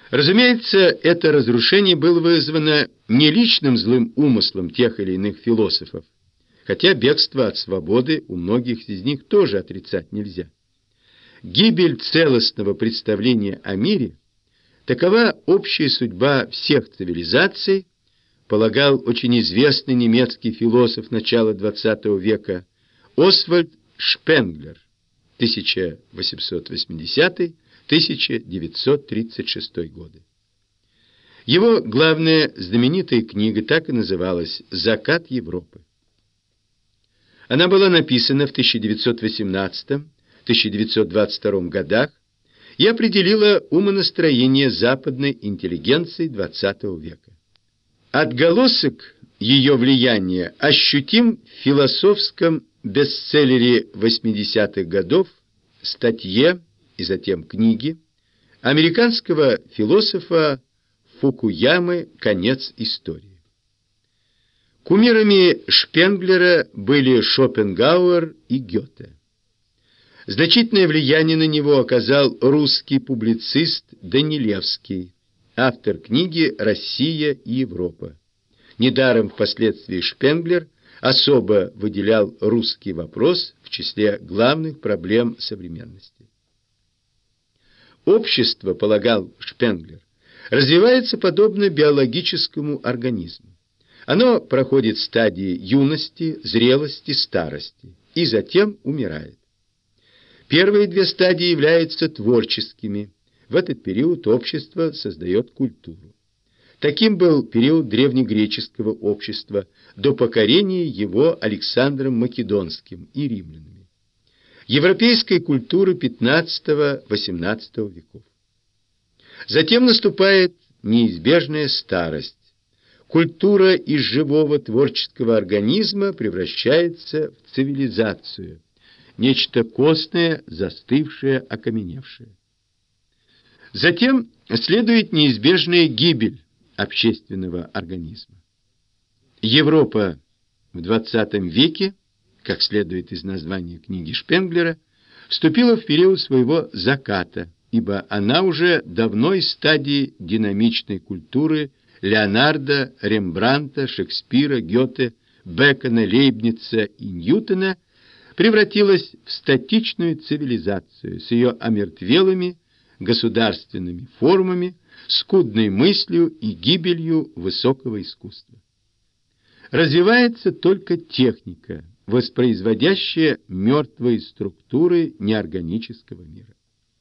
Разумеется, это разрушение было вызвано не личным злым умыслом тех или иных философов, хотя бегство от свободы у многих из них тоже отрицать нельзя. Гибель целостного представления о мире – такова общая судьба всех цивилизаций, полагал очень известный немецкий философ начала XX века Освальд Шпенглер, 1880-1936 годы. Его главная знаменитая книга так и называлась «Закат Европы». Она была написана в 1918-1922 годах и определила умонастроение западной интеллигенции XX века. Отголосок ее влияния ощутим в философском бестселлере 80-х годов, статье и затем книге американского философа Фукуямы «Конец истории». Кумирами Шпенглера были Шопенгауэр и Гёте. Значительное влияние на него оказал русский публицист Данилевский, автор книги «Россия и Европа». Недаром впоследствии Шпенглер особо выделял русский вопрос в числе главных проблем современности. Общество, полагал Шпенглер, развивается подобно биологическому организму. Оно проходит стадии юности, зрелости, старости и затем умирает. Первые две стадии являются творческими. В этот период общество создает культуру. Таким был период древнегреческого общества до покорения его Александром Македонским и римлянами. Европейской культуры XV-XVIII веков. Затем наступает неизбежная старость. Культура из живого творческого организма превращается в цивилизацию, нечто костное, застывшее, окаменевшее. Затем следует неизбежная гибель общественного организма. Европа в XX веке, как следует из названия книги Шпенглера, вступила в период своего заката, ибо она уже давно из стадии динамичной культуры Леонардо, Рембрандта, Шекспира, Гёте, Бекона, Лейбница и Ньютона превратилась в статичную цивилизацию с ее омертвелыми государственными формами, скудной мыслью и гибелью высокого искусства. Развивается только техника, воспроизводящая мертвые структуры неорганического мира.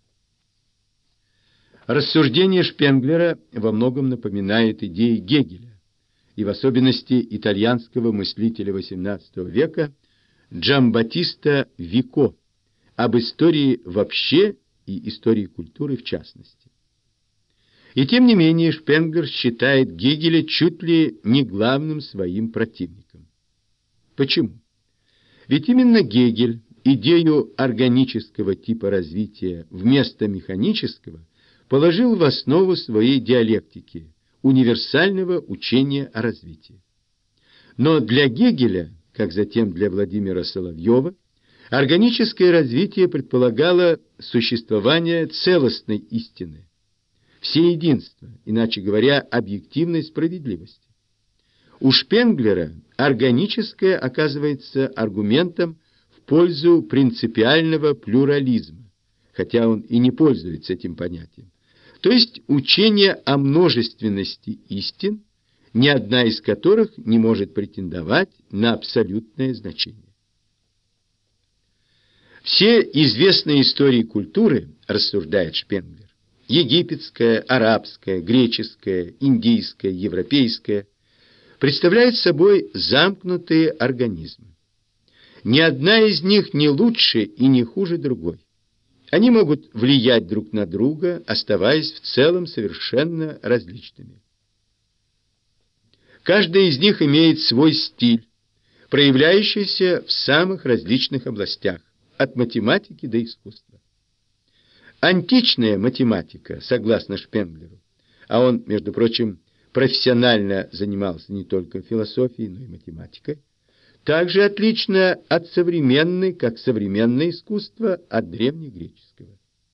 Рассуждение Шпенглера во многом напоминает идеи Гегеля, и в особенности итальянского мыслителя XVIII века Джамбаттиста Вико, об истории вообще и истории культуры в частности. И тем не менее Шпенглер считает Гегеля чуть ли не главным своим противником. Почему? Ведь именно Гегель идею органического типа развития вместо механического положил в основу своей диалектики, универсального учения о развитии. Но для Гегеля, как затем для Владимира Соловьева, органическое развитие предполагало существование целостной истины, всеединства, иначе говоря, объективной справедливости. У Шпенглера органическое оказывается аргументом в пользу принципиального плюрализма, хотя он и не пользуется этим понятием, то есть учение о множественности истин, ни одна из которых не может претендовать на абсолютное значение. Все известные истории культуры, рассуждает Шпенглер, египетская, арабская, греческая, индийская, европейская, представляют собой замкнутые организмы. Ни одна из них не лучше и не хуже другой. Они могут влиять друг на друга, оставаясь в целом совершенно различными. Каждая из них имеет свой стиль, проявляющийся в самых различных областях, от математики до искусства. Античная математика, согласно Шпенглеру, а он, между прочим, профессионально занимался не только философией, но и математикой, также отлично от современной, как современное искусство от древнегреческого.